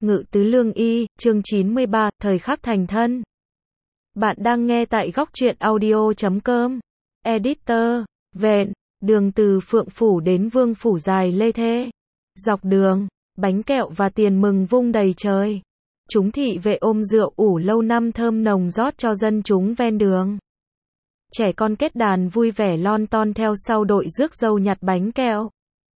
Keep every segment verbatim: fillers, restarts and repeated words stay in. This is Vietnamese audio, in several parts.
Ngự tứ lương y, chương chín mươi ba, thời khắc thành thân. Bạn đang nghe tại góc truyện audio chấm com. Editor, Vẹn, đường từ Phượng Phủ đến Vương Phủ dài lê thê. Dọc đường, bánh kẹo và tiền mừng vung đầy trời. Chúng thị vệ ôm rượu ủ lâu năm thơm nồng rót cho dân chúng ven đường. Trẻ con kết đàn vui vẻ lon ton theo sau đội rước dâu nhặt bánh kẹo.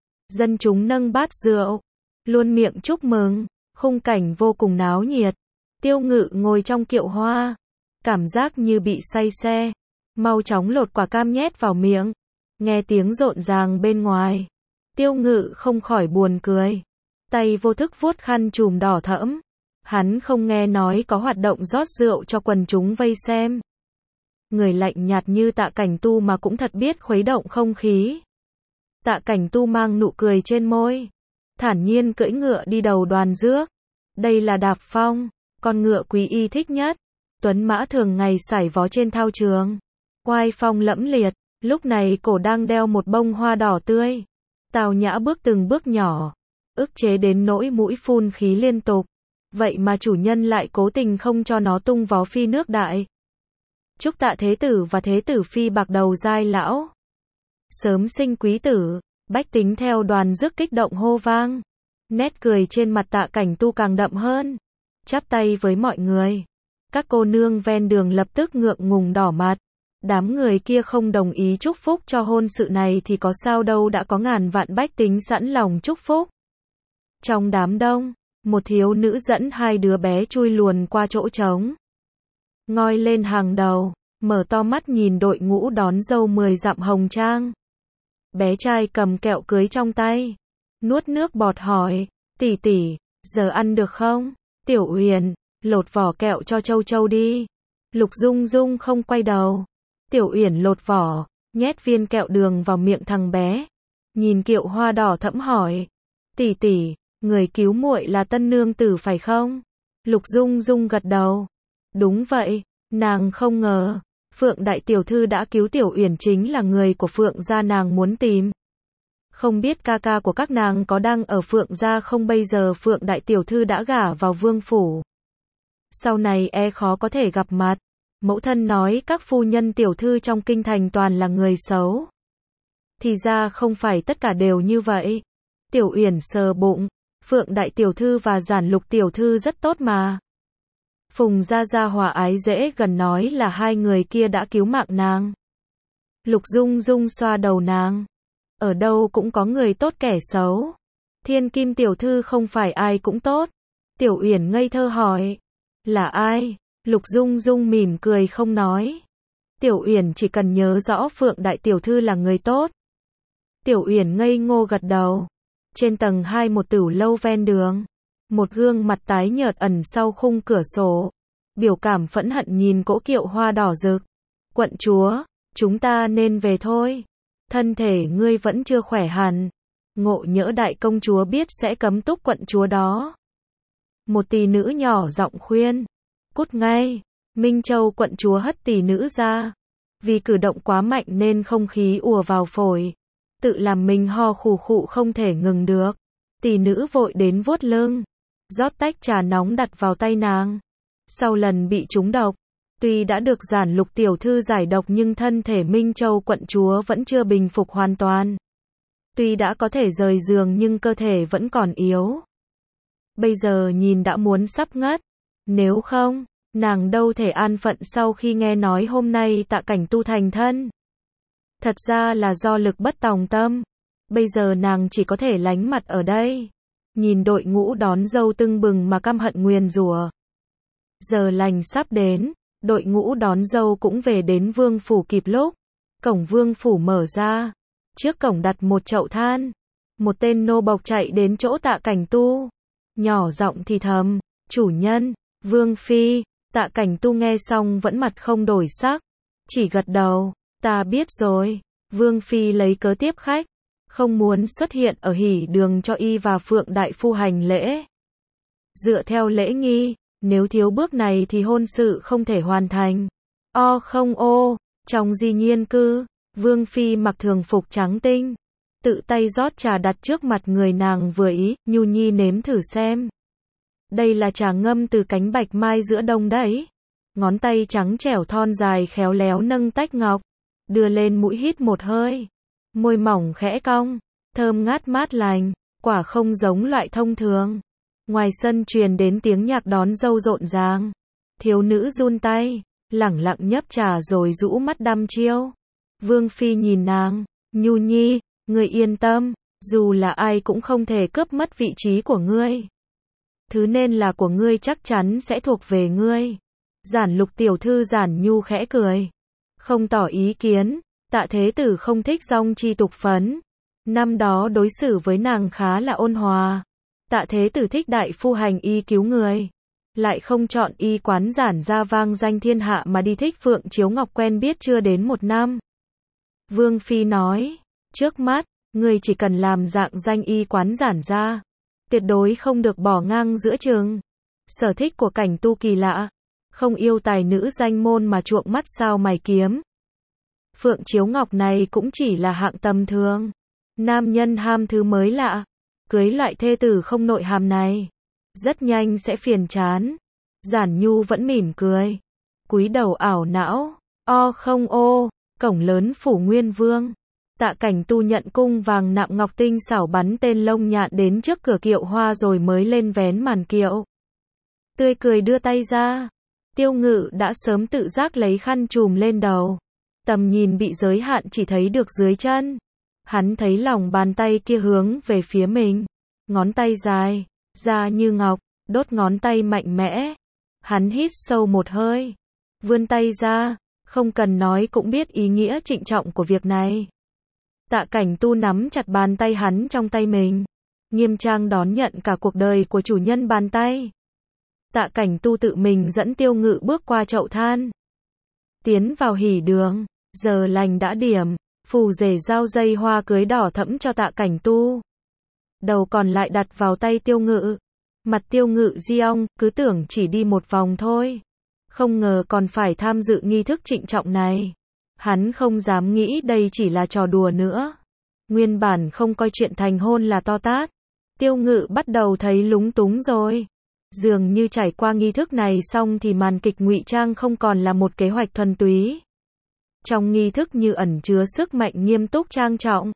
Dân chúng nâng bát rượu, luôn miệng chúc mừng. Khung cảnh vô cùng náo nhiệt. Tiêu Ngự ngồi trong kiệu hoa, cảm giác như bị say xe, mau chóng lột quả cam nhét vào miệng. Nghe tiếng rộn ràng bên ngoài, Tiêu Ngự không khỏi buồn cười, tay vô thức vuốt khăn chùm đỏ thẫm. Hắn không nghe nói có hoạt động rót rượu cho quần chúng vây xem. Người lạnh nhạt như Tạ Cảnh Tu mà cũng thật biết khuấy động không khí. Tạ Cảnh Tu mang nụ cười trên môi, thản nhiên cưỡi ngựa đi đầu đoàn rước. Đây là Đạp Phong, con ngựa quý y thích nhất. Tuấn mã thường ngày sải vó trên thao trường, oai phong lẫm liệt. Lúc này cổ đang đeo một bông hoa đỏ tươi. Tào Nhã bước từng bước nhỏ, ức chế đến nỗi mũi phun khí liên tục. Vậy mà chủ nhân lại cố tình không cho nó tung vó phi nước đại. Chúc Tạ Thế Tử và Thế Tử Phi bạc đầu giai lão, sớm sinh quý tử. Bách tính theo đoàn rước kích động hô vang. Nét cười trên mặt Tạ Cảnh Tu càng đậm hơn, chắp tay với mọi người. Các cô nương ven đường lập tức ngượng ngùng đỏ mặt. Đám người kia không đồng ý chúc phúc cho hôn sự này thì có sao đâu, đã có ngàn vạn bách tính sẵn lòng chúc phúc. Trong đám đông, một thiếu nữ dẫn hai đứa bé chui luồn qua chỗ trống, ngoi lên hàng đầu, mở to mắt nhìn đội ngũ đón dâu mười dặm hồng trang. Bé trai cầm kẹo cưới trong tay, nuốt nước bọt hỏi, tỷ tỷ, giờ ăn được không? Tiểu Uyển, lột vỏ kẹo cho Châu Châu đi. Lục Dung Dung không quay đầu. Tiểu Uyển lột vỏ, nhét viên kẹo đường vào miệng thằng bé. Nhìn kiệu hoa đỏ thẫm hỏi, tỷ tỷ, người cứu muội là tân nương tử phải không? Lục Dung Dung gật đầu. Đúng vậy, nàng không ngờ Phượng đại tiểu thư đã cứu Tiểu Uyển chính là người của Phượng gia nàng muốn tìm. Không biết ca ca của các nàng có đang ở Phượng gia không, bây giờ Phượng đại tiểu thư đã gả vào Vương phủ. Sau này e khó có thể gặp mặt. Mẫu thân nói các phu nhân tiểu thư trong kinh thành toàn là người xấu. Thì ra không phải tất cả đều như vậy. Tiểu Uyển sờ bụng, Phượng đại tiểu thư và Giản Lục tiểu thư rất tốt mà. Phùng gia gia hòa ái dễ gần nói là hai người kia đã cứu mạng nàng. Lục Dung Dung xoa đầu nàng. Ở đâu cũng có người tốt kẻ xấu. Thiên Kim tiểu thư không phải ai cũng tốt. Tiểu Uyển ngây thơ hỏi. Là ai? Lục Dung Dung mỉm cười không nói. Tiểu Uyển chỉ cần nhớ rõ Phượng đại tiểu thư là người tốt. Tiểu Uyển ngây ngô gật đầu. Trên tầng hai một tửu lâu ven đường, một gương mặt tái nhợt ẩn sau khung cửa sổ, biểu cảm phẫn hận nhìn cỗ kiệu hoa đỏ rực. Quận chúa, chúng ta nên về thôi. Thân thể ngươi vẫn chưa khỏe hẳn. Ngộ nhỡ đại công chúa biết sẽ cấm túc quận chúa đó. Một tỷ nữ nhỏ giọng khuyên. Cút ngay. Minh Châu quận chúa hất tỷ nữ ra. Vì cử động quá mạnh nên không khí ùa vào phổi. Tự làm mình ho khù khụ không thể ngừng được. Tỷ nữ vội đến vuốt lưng, rót tách trà nóng đặt vào tay nàng. Sau lần bị trúng độc, tuy đã được Giản Lục tiểu thư giải độc nhưng thân thể Minh Châu quận chúa vẫn chưa bình phục hoàn toàn. Tuy đã có thể rời giường nhưng cơ thể vẫn còn yếu. Bây giờ nhìn đã muốn sắp ngất. Nếu không, nàng đâu thể an phận sau khi nghe nói hôm nay Tạ Cảnh Tu thành thân. Thật ra là do lực bất tòng tâm. Bây giờ nàng chỉ có thể lánh mặt ở đây, nhìn đội ngũ đón dâu tưng bừng mà căm hận nguyền rủa. Giờ lành sắp đến, đội ngũ đón dâu cũng về đến Vương phủ kịp lúc. Cổng Vương phủ mở ra, trước cổng đặt một chậu than. Một tên nô bộc chạy đến chỗ Tạ Cảnh Tu, nhỏ giọng thì thầm, chủ nhân, Vương phi. Tạ Cảnh Tu nghe xong vẫn mặt không đổi sắc, chỉ gật đầu, ta biết rồi. Vương phi lấy cớ tiếp khách, không muốn xuất hiện ở hỉ đường cho y và Phượng đại phu hành lễ. Dựa theo lễ nghi, nếu thiếu bước này thì hôn sự không thể hoàn thành. O không ô, trong di nhiên cư, Vương phi mặc thường phục trắng tinh, tự tay rót trà đặt trước mặt người nàng vừa ý, nhu nhi nếm thử xem. Đây là trà ngâm từ cánh bạch mai giữa đông đấy. Ngón tay trắng trẻo thon dài khéo léo nâng tách ngọc, đưa lên mũi hít một hơi. Môi mỏng khẽ cong, thơm ngát mát lành, quả không giống loại thông thường. Ngoài sân truyền đến tiếng nhạc đón dâu rộn ràng. Thiếu nữ run tay, lẳng lặng nhấp trà rồi rũ mắt đăm chiêu. Vương phi nhìn nàng, nhu nhi, ngươi yên tâm, dù là ai cũng không thể cướp mất vị trí của ngươi. Thứ nên là của ngươi chắc chắn sẽ thuộc về ngươi. Giản Lục tiểu thư Giản Nhu khẽ cười, không tỏ ý kiến. Tạ Thế Tử không thích dong chi tục phấn. Năm đó đối xử với nàng khá là ôn hòa. Tạ Thế Tử thích đại phu hành y cứu người, lại không chọn y quán Giản gia vang danh thiên hạ mà đi thích Phượng Chiếu Ngọc quen biết chưa đến một năm. Vương phi nói, trước mắt, ngươi chỉ cần làm dạng danh y quán Giản gia, tuyệt đối không được bỏ ngang giữa chừng. Sở thích của Cảnh Tu kỳ lạ, không yêu tài nữ danh môn mà chuộng mắt sao mày kiếm. Phượng Chiếu Ngọc này cũng chỉ là hạng tầm thường. Nam nhân ham thứ mới lạ, cưới loại thê tử không nội hàm này, rất nhanh sẽ phiền chán. Giản Nhu vẫn mỉm cười, cúi đầu ảo não. O không ô, cổng lớn phủ Nguyên Vương. Tạ Cảnh Tu nhận cung vàng nạm ngọc tinh xảo bắn tên lông nhạn đến trước cửa kiệu hoa rồi mới lên vén màn kiệu. Tươi cười đưa tay ra. Tiêu Ngự đã sớm tự giác lấy khăn trùm lên đầu. Tầm nhìn bị giới hạn chỉ thấy được dưới chân. Hắn thấy lòng bàn tay kia hướng về phía mình. Ngón tay dài, da như ngọc, đốt ngón tay mạnh mẽ. Hắn hít sâu một hơi, vươn tay ra, không cần nói cũng biết ý nghĩa trịnh trọng của việc này. Tạ Cảnh Tu nắm chặt bàn tay hắn trong tay mình, nghiêm trang đón nhận cả cuộc đời của chủ nhân bàn tay. Tạ Cảnh Tu tự mình dẫn Tiêu Ngự bước qua chậu than, tiến vào hỉ đường. Giờ lành đã điểm, phù rể giao dây hoa cưới đỏ thẫm cho Tạ Cảnh Tu. Đầu còn lại đặt vào tay Tiêu Ngự. Mặt Tiêu Ngự giong, cứ tưởng chỉ đi một vòng thôi, không ngờ còn phải tham dự nghi thức trịnh trọng này. Hắn không dám nghĩ đây chỉ là trò đùa nữa. Nguyên bản không coi chuyện thành hôn là to tát. Tiêu Ngự bắt đầu thấy lúng túng rồi. Dường như trải qua nghi thức này xong thì màn kịch ngụy trang không còn là một kế hoạch thuần túy. Trong nghi thức như ẩn chứa sức mạnh nghiêm túc trang trọng.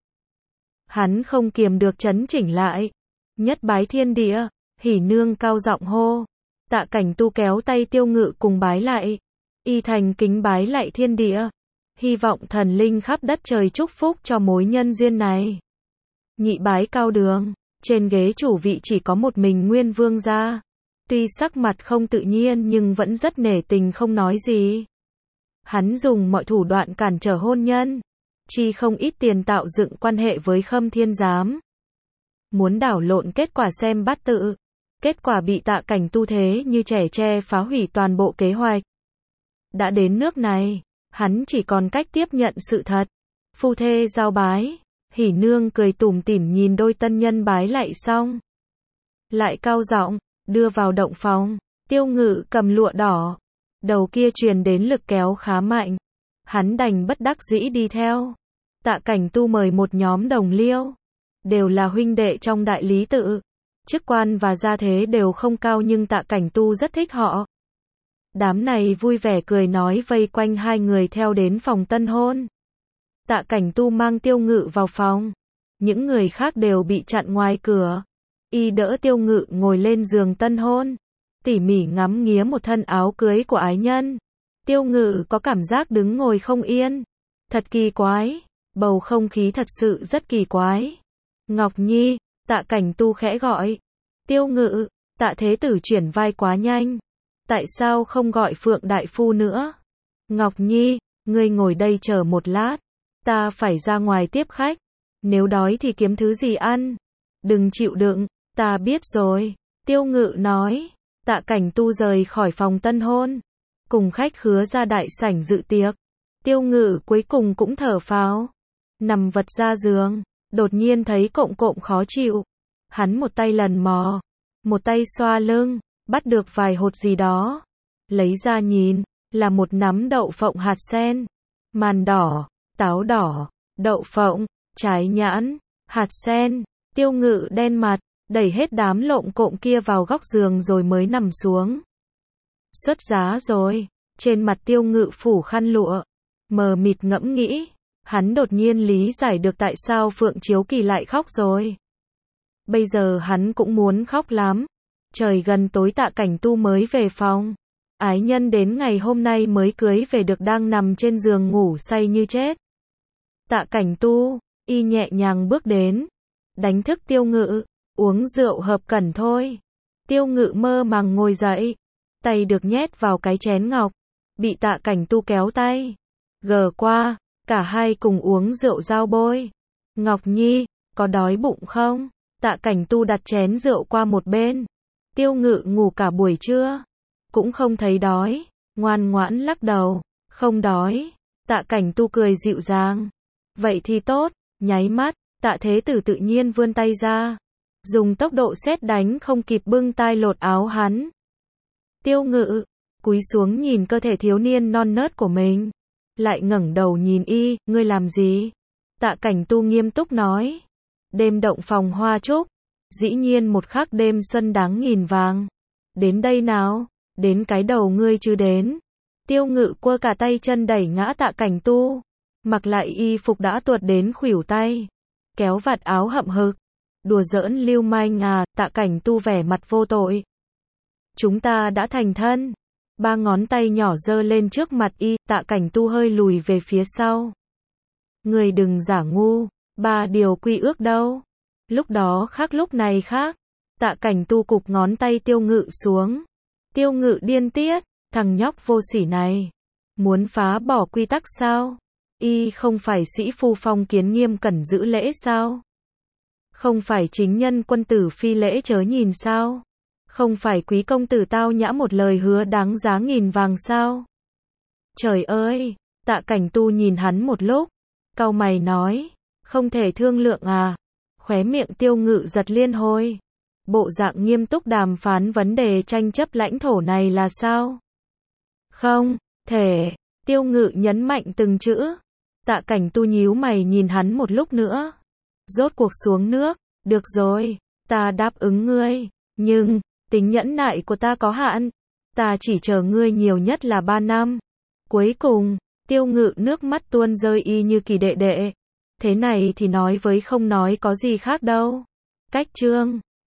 Hắn không kiềm được chấn chỉnh lại. Nhất bái thiên địa, hỉ nương cao giọng hô. Tạ Cảnh Tu kéo tay Tiêu Ngự cùng bái lại. Y thành kính bái lại thiên địa. Hy vọng thần linh khắp đất trời chúc phúc cho mối nhân duyên này. Nhị bái cao đường. Trên ghế chủ vị chỉ có một mình Nguyên Vương gia. Tuy sắc mặt không tự nhiên nhưng vẫn rất nể tình không nói gì. Hắn dùng mọi thủ đoạn cản trở hôn nhân, chi không ít tiền tạo dựng quan hệ với Khâm Thiên Giám. Muốn đảo lộn kết quả xem bát tự. Kết quả bị Tạ Cảnh Tu thế như trẻ tre phá hủy toàn bộ kế hoạch. Đã đến nước này, hắn chỉ còn cách tiếp nhận sự thật. Phu thê giao bái, hỉ nương cười tủm tỉm nhìn đôi tân nhân bái lại xong. Lại cao giọng, đưa vào động phòng. Tiêu Ngự cầm lụa đỏ. Đầu kia truyền đến lực kéo khá mạnh. Hắn đành bất đắc dĩ đi theo. Tạ Cảnh Tu mời một nhóm đồng liêu. Đều là huynh đệ trong đại lý tự. Chức quan và gia thế đều không cao nhưng Tạ Cảnh Tu rất thích họ. Đám này vui vẻ cười nói vây quanh hai người theo đến phòng tân hôn. Tạ Cảnh Tu mang Tiêu Ngự vào phòng. Những người khác đều bị chặn ngoài cửa. Y đỡ Tiêu Ngự ngồi lên giường tân hôn. Tỉ mỉ ngắm nghía một thân áo cưới của ái nhân. Tiêu Ngự có cảm giác đứng ngồi không yên. Thật kỳ quái. Bầu không khí thật sự rất kỳ quái. Ngọc Nhi, Tạ Cảnh Tu khẽ gọi. Tiêu Ngự, Tạ Thế Tử chuyển vai quá nhanh. Tại sao không gọi Phượng Đại Phu nữa? Ngọc Nhi, ngươi ngồi đây chờ một lát. Ta phải ra ngoài tiếp khách. Nếu đói thì kiếm thứ gì ăn. Đừng chịu đựng, ta biết rồi. Tiêu Ngự nói. Tạ Cảnh Tu rời khỏi phòng tân hôn. Cùng khách khứa ra đại sảnh dự tiệc. Tiêu Ngự cuối cùng cũng thở phào. Nằm vật ra giường. Đột nhiên thấy cộm cộm khó chịu. Hắn một tay lần mò. Một tay xoa lưng. Bắt được vài hột gì đó. Lấy ra nhìn. Là một nắm đậu phộng hạt sen. Màn đỏ. Táo đỏ. Đậu phộng. Trái nhãn. Hạt sen. Tiêu Ngự đen mặt. đẩy hết đám lộm cộm kia vào góc giường rồi mới nằm xuống. Xuất giá rồi, trên mặt Tiêu Ngự phủ khăn lụa, mờ mịt ngẫm nghĩ, hắn đột nhiên lý giải được tại sao Phượng Chiếu Kỳ lại khóc rồi. Bây giờ hắn cũng muốn khóc lắm. Trời gần tối Tạ Cảnh Tu mới về phòng. Ái nhân đến ngày hôm nay mới cưới về được đang nằm trên giường ngủ say như chết. Tạ Cảnh Tu, y nhẹ nhàng bước đến, đánh thức Tiêu Ngự, uống rượu hợp cẩn thôi. Tiêu Ngự mơ màng ngồi dậy, tay được nhét vào cái chén ngọc, bị Tạ Cảnh Tu kéo tay, gờ qua, cả hai cùng uống rượu giao bôi. Ngọc Nhi, có đói bụng không? Tạ Cảnh Tu đặt chén rượu qua một bên. Tiêu Ngự ngủ cả buổi trưa, cũng không thấy đói, ngoan ngoãn lắc đầu, không đói. Tạ Cảnh Tu cười dịu dàng. Vậy thì tốt, nháy mắt, Tạ Thế Tử tự nhiên vươn tay ra, dùng tốc độ sét đánh không kịp bưng tay lột áo hắn. Tiêu Ngự, cúi xuống nhìn cơ thể thiếu niên non nớt của mình, lại ngẩng đầu nhìn y, ngươi làm gì? Tạ Cảnh Tu nghiêm túc nói, đêm động phòng hoa trúc, dĩ nhiên một khắc đêm xuân đáng nghìn vàng. Đến đây nào, đến cái đầu ngươi chứ đến. Tiêu Ngự quơ cả tay chân đẩy ngã Tạ Cảnh Tu, mặc lại y phục đã tuột đến khuỷu tay, kéo vạt áo hậm hực, đùa giỡn lưu manh à. Tạ Cảnh Tu vẻ mặt vô tội. Chúng ta đã thành thân. Ba ngón tay nhỏ giơ lên trước mặt y. Tạ Cảnh Tu hơi lùi về phía sau. Người đừng giả ngu, ba điều quy ước đâu. Lúc đó khác lúc này khác. Tạ Cảnh Tu cụp ngón tay Tiêu Ngự xuống. Tiêu Ngự điên tiết, thằng nhóc vô sỉ này, muốn phá bỏ quy tắc sao? Y không phải sĩ phu phong kiến nghiêm cẩn giữ lễ sao? Không phải chính nhân quân tử phi lễ chớ nhìn sao? Không phải quý công tử tao nhã một lời hứa đáng giá nghìn vàng sao? Trời ơi! Tạ Cảnh Tu nhìn hắn một lúc, cau mày nói, không thể thương lượng à? Khóe miệng Tiêu Ngự giật liên hồi. Bộ dạng nghiêm túc đàm phán vấn đề tranh chấp lãnh thổ này là sao? Không thể. Tiêu Ngự nhấn mạnh từng chữ. Tạ Cảnh Tu nhíu mày nhìn hắn một lúc nữa. Rốt cuộc xuống nước. Được rồi, ta đáp ứng ngươi, nhưng tính nhẫn nại của ta có hạn. Ta chỉ chờ ngươi nhiều nhất là ba năm. Cuối cùng, Tiêu Ngự nước mắt tuôn rơi y như kỳ đệ đệ. Thế này thì nói với không nói có gì khác đâu. Cách chương